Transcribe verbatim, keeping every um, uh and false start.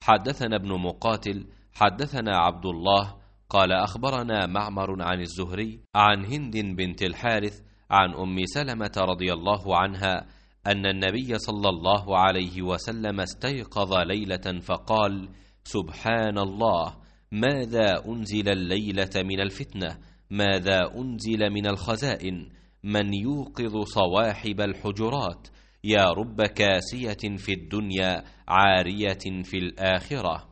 حدثنا ابن مقاتل حدثنا عبد الله قال أخبرنا معمر عن الزهري عن هند بنت الحارث عن أم سلمة رضي الله عنها أن النبي صلى الله عليه وسلم استيقظ ليلة فقال: سبحان الله، ماذا أنزل الليلة من الفتنة؟ ماذا أنزل من الخزائن؟ من يوقظ صواحب الحجرات؟ يا رب كاسية في الدنيا عارية في الآخرة.